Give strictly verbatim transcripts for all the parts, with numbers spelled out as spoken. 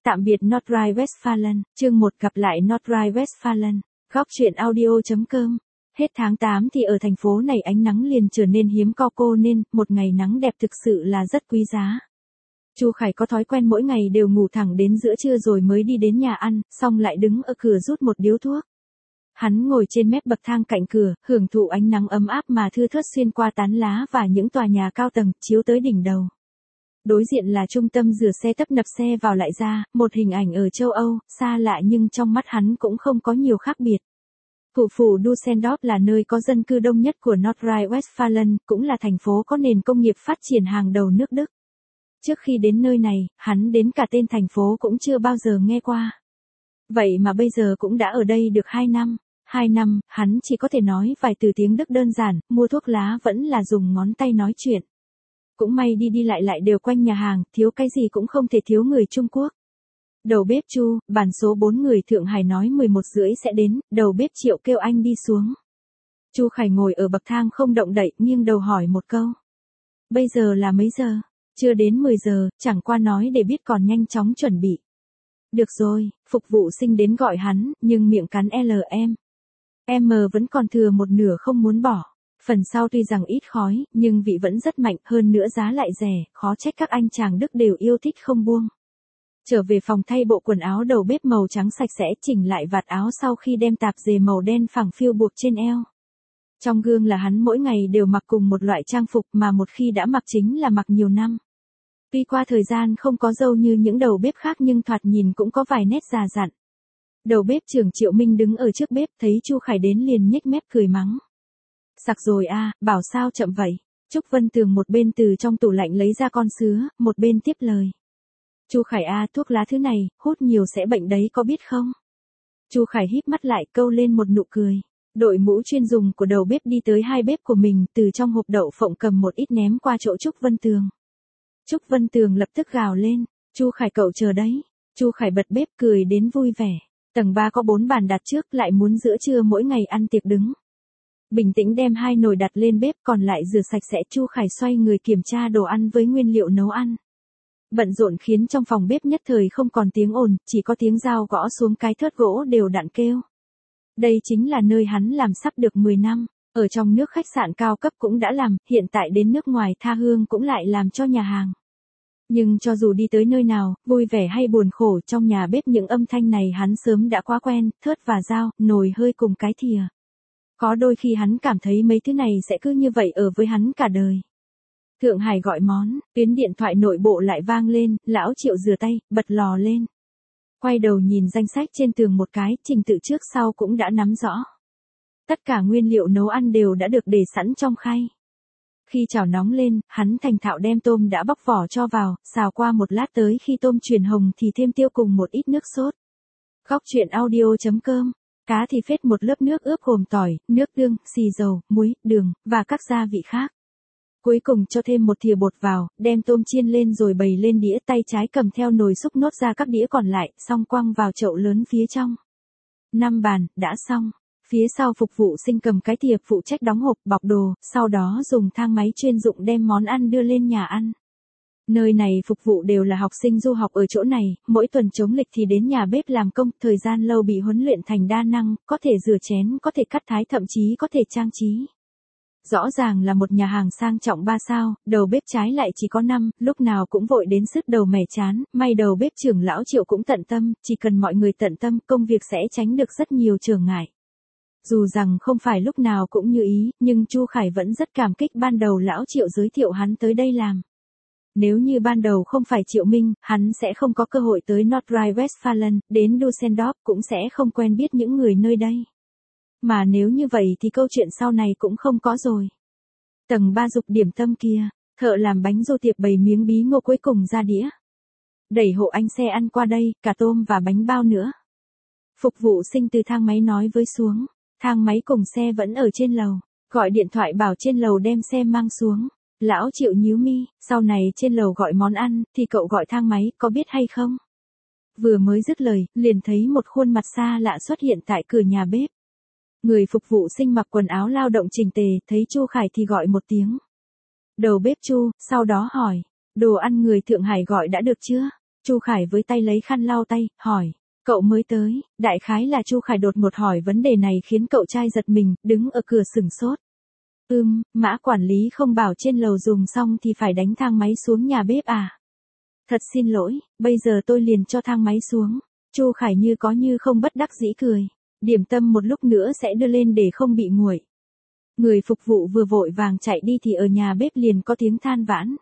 Tạm biệt Nordrhein-Westfalen, chương một gặp lại Nordrhein-Westfalen, góc truyện audio.com. Hết tháng tám thì ở thành phố này ánh nắng liền trở nên hiếm co cô nên, một ngày nắng đẹp thực sự là rất quý giá. Chu Khải có thói quen mỗi ngày đều ngủ thẳng đến giữa trưa rồi mới đi đến nhà ăn, xong lại đứng ở cửa rút một điếu thuốc. Hắn ngồi trên mép bậc thang cạnh cửa, hưởng thụ ánh nắng ấm áp mà thưa thớt xuyên qua tán lá và những tòa nhà cao tầng, chiếu tới đỉnh đầu. Đối diện là trung tâm rửa xe tấp nập xe vào lại ra, một hình ảnh ở châu Âu, xa lạ nhưng trong mắt hắn cũng không có nhiều khác biệt. Thủ phủ Düsseldorf là nơi có dân cư đông nhất của Nordrhein-Westfalen, cũng là thành phố có nền công nghiệp phát triển hàng đầu nước Đức. Trước khi đến nơi này, hắn đến cả tên thành phố cũng chưa bao giờ nghe qua. Vậy mà bây giờ cũng đã ở đây được hai năm. Hai năm, hắn chỉ có thể nói vài từ tiếng Đức đơn giản, mua thuốc lá vẫn là dùng ngón tay nói chuyện. Cũng may đi đi lại lại đều quanh nhà hàng, thiếu cái gì cũng không thể thiếu người Trung Quốc. Đầu bếp Chu, bản số bốn người Thượng Hải nói mười một rưỡi sẽ đến, đầu bếp Triệu kêu anh đi xuống. Chu Khải ngồi ở bậc thang không động đậy, nghiêng đầu hỏi một câu. Bây giờ là mấy giờ? Chưa đến mười giờ, chẳng qua nói để biết còn nhanh chóng chuẩn bị. Được rồi, phục vụ sinh đến gọi hắn, nhưng miệng cắn lờ em. M vẫn còn thừa một nửa không muốn bỏ. Phần sau tuy rằng ít khói, nhưng vị vẫn rất mạnh, hơn nữa giá lại rẻ, khó trách các anh chàng Đức đều yêu thích không buông. Trở về phòng thay bộ quần áo, đầu bếp màu trắng sạch sẽ chỉnh lại vạt áo sau khi đem tạp dề màu đen phẳng phiu buộc trên eo. Trong gương là hắn mỗi ngày đều mặc cùng một loại trang phục mà một khi đã mặc chính là mặc nhiều năm. Tuy qua thời gian không có râu như những đầu bếp khác nhưng thoạt nhìn cũng có vài nét già dặn. Đầu bếp trưởng Triệu Minh đứng ở trước bếp thấy Chu Khải đến liền nhếch mép cười mắng. Sặc rồi a, à, bảo sao chậm vậy. Trúc Vân Tường một bên từ trong tủ lạnh lấy ra con sứa, một bên tiếp lời. Chu Khải a, à, thuốc lá thứ này, hút nhiều sẽ bệnh đấy có biết không? Chu Khải híp mắt lại câu lên một nụ cười. Đội mũ chuyên dùng của đầu bếp đi tới hai bếp của mình, từ trong hộp đậu phộng cầm một ít ném qua chỗ Trúc Vân Tường. Trúc Vân Tường lập tức gào lên, Chu Khải cậu chờ đấy. Chu Khải bật bếp cười đến vui vẻ. Tầng ba có bốn bàn đặt trước, lại muốn giữa trưa mỗi ngày ăn tiệc đứng. Bình tĩnh đem hai nồi đặt lên bếp, còn lại rửa sạch sẽ. Chu Khải xoay người kiểm tra đồ ăn với nguyên liệu nấu ăn. Bận rộn khiến trong phòng bếp nhất thời không còn tiếng ồn, chỉ có tiếng dao gõ xuống cái thớt gỗ đều đặn kêu. Đây chính là nơi hắn làm sắp được mười năm, ở trong nước khách sạn cao cấp cũng đã làm, hiện tại đến nước ngoài tha hương cũng lại làm cho nhà hàng. Nhưng cho dù đi tới nơi nào, vui vẻ hay buồn khổ, trong nhà bếp những âm thanh này hắn sớm đã quá quen, thớt và dao, nồi hơi cùng cái thìa. Có đôi khi hắn cảm thấy mấy thứ này sẽ cứ như vậy ở với hắn cả đời. Thượng Hải gọi món, tuyến điện thoại nội bộ lại vang lên, lão Triệu rửa tay, bật lò lên. Quay đầu nhìn danh sách trên tường một cái, trình tự trước sau cũng đã nắm rõ. Tất cả nguyên liệu nấu ăn đều đã được để sẵn trong khay. Khi chảo nóng lên, hắn thành thạo đem tôm đã bóc vỏ cho vào, xào qua một lát tới khi tôm chuyển hồng thì thêm tiêu cùng một ít nước sốt. Góc truyện audio.com. Cá thì phết một lớp nước ướp gồm tỏi, nước tương, xì dầu, muối, đường, và các gia vị khác. Cuối cùng cho thêm một thìa bột vào, đem tôm chiên lên rồi bày lên đĩa, tay trái cầm theo nồi xúc nốt ra các đĩa còn lại, xong quăng vào chậu lớn phía trong. Năm bàn, đã xong. Phía sau phục vụ sinh cầm cái thìa phụ trách đóng hộp, bọc đồ, sau đó dùng thang máy chuyên dụng đem món ăn đưa lên nhà ăn. Nơi này phục vụ đều là học sinh du học ở chỗ này, mỗi tuần trống lịch thì đến nhà bếp làm công, thời gian lâu bị huấn luyện thành đa năng, có thể rửa chén, có thể cắt thái, thậm chí có thể trang trí. Rõ ràng là một nhà hàng sang trọng ba sao, đầu bếp trái lại chỉ có năm, lúc nào cũng vội đến sứt đầu mẻ chán, may đầu bếp trưởng lão Triệu cũng tận tâm, chỉ cần mọi người tận tâm, công việc sẽ tránh được rất nhiều trở ngại. Dù rằng không phải lúc nào cũng như ý, nhưng Chu Khải vẫn rất cảm kích ban đầu lão Triệu giới thiệu hắn tới đây làm. Nếu như ban đầu không phải Triệu Minh, hắn sẽ không có cơ hội tới Nordrhein-Westfalen, đến Düsseldorf cũng sẽ không quen biết những người nơi đây. Mà nếu như vậy thì câu chuyện sau này cũng không có rồi. Tầng ba dục điểm tâm kia, thợ làm bánh rô tiệp bày miếng bí ngô cuối cùng ra đĩa. Đẩy hộ anh xe ăn qua đây, cả tôm và bánh bao nữa. Phục vụ sinh từ thang máy nói với xuống, thang máy cùng xe vẫn ở trên lầu, gọi điện thoại bảo trên lầu đem xe mang xuống. Lão Triệu nhíu mi, sau này trên lầu gọi món ăn, thì cậu gọi thang máy, có biết hay không? Vừa mới dứt lời, liền thấy một khuôn mặt xa lạ xuất hiện tại cửa nhà bếp. Người phục vụ sinh mặc quần áo lao động chỉnh tề, thấy Chu Khải thì gọi một tiếng. Đầu bếp Chu, sau đó hỏi, đồ ăn người Thượng Hải gọi đã được chưa? Chu Khải với tay lấy khăn lau tay, hỏi. Cậu mới tới, đại khái là Chu Khải đột ngột hỏi vấn đề này khiến cậu trai giật mình, đứng ở cửa sửng sốt. Ừm, Mã quản lý không bảo trên lầu dùng xong thì phải đánh thang máy xuống nhà bếp à? Thật xin lỗi, bây giờ tôi liền cho thang máy xuống. Chu Khải như có như không bất đắc dĩ cười. Điểm tâm một lúc nữa sẽ đưa lên để không bị nguội. Người phục vụ vừa vội vàng chạy đi thì ở nhà bếp liền có tiếng than vãn.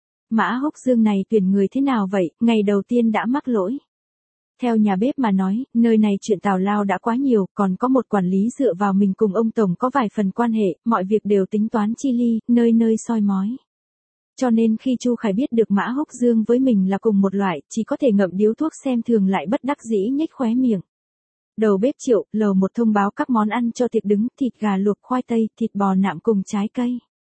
Mã Húc Dương này tuyển người thế nào vậy, ngày đầu tiên đã mắc lỗi. Theo nhà bếp mà nói, nơi này chuyện tào lao đã quá nhiều, còn có một quản lý dựa vào mình cùng ông Tổng có vài phần quan hệ, mọi việc đều tính toán chi ly, nơi nơi soi mói. Cho nên khi Chu Khải biết được Mã Húc Dương với mình là cùng một loại, chỉ có thể ngậm điếu thuốc xem thường lại bất đắc dĩ nhếch khóe miệng. Đầu bếp Triệu, lầu một thông báo các món ăn cho tiệc đứng, thịt gà luộc khoai tây, thịt bò nạm cùng trái cây.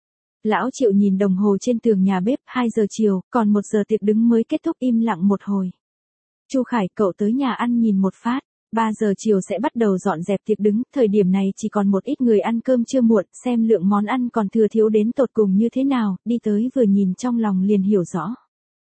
Lão Triệu nhìn đồng hồ trên tường nhà bếp, hai giờ chiều, còn một giờ tiệc đứng mới kết thúc, im lặng một hồi. Chu Khải, cậu tới nhà ăn nhìn một phát, ba giờ chiều sẽ bắt đầu dọn dẹp tiệc đứng, thời điểm này chỉ còn một ít người ăn cơm trưa muộn, xem lượng món ăn còn thừa thiếu đến tột cùng như thế nào, đi tới vừa nhìn trong lòng liền hiểu rõ.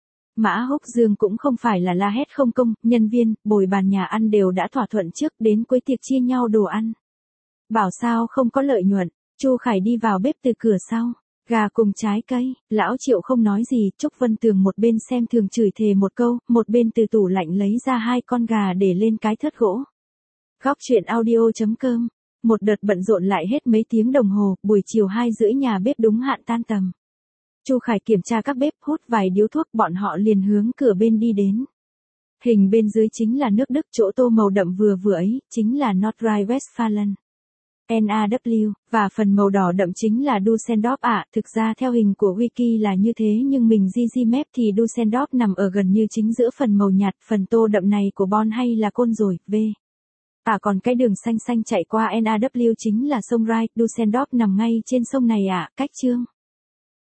Mã Húc Dương cũng không phải là la hét không công, nhân viên, bồi bàn nhà ăn đều đã thỏa thuận trước, đến cuối tiệc chia nhau đồ ăn. Bảo sao không có lợi nhuận, Chu Khải đi vào bếp từ cửa sau. Gà cùng trái cây, lão Triệu không nói gì, Trúc Vân Tường một bên xem thường chửi thề một câu, một bên từ tủ lạnh lấy ra hai con gà để lên cái thớt gỗ. Góc truyện audio chấm com, một đợt bận rộn lại hết mấy tiếng đồng hồ, buổi chiều hai rưỡi nhà bếp đúng hạn tan tầm. Chu Khải kiểm tra các bếp, hút vài điếu thuốc, bọn họ liền hướng cửa bên đi đến. Hình bên dưới chính là nước Đức, chỗ tô màu đậm vừa vừa ấy, chính là Nordrhein-Westfalen. en a vê, và phần màu đỏ đậm chính là Düsseldorf ạ, à, thực ra theo hình của wiki là như thế nhưng mình Gigi Map thì Düsseldorf nằm ở gần như chính giữa phần màu nhạt, phần tô đậm này của Bonn hay là Côn rồi, V. À còn cái đường xanh xanh chạy qua en a vê chính là sông Rhine, Düsseldorf nằm ngay trên sông này ạ, à, cách Chương.